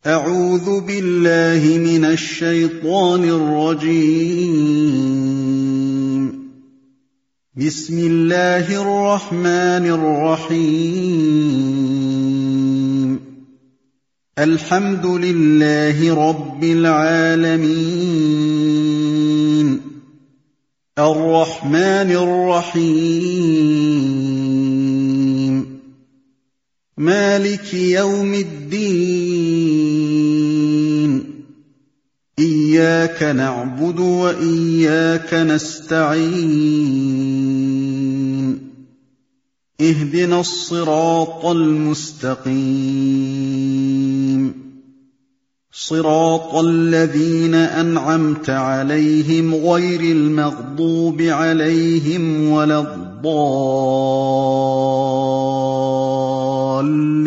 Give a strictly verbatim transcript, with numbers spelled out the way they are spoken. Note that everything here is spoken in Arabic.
أعوذ بالله من الشيطان الرجيم. بسم الله الرحمن الرحيم. الحمد لله رب العالمين. الرحمن الرحيم. مالك يوم الدين. إياك نعبد وإياك نستعين. اهدنا الصراط المستقيم. صراط الذين أنعمت عليهم غير المغضوب عليهم ولا الضالين.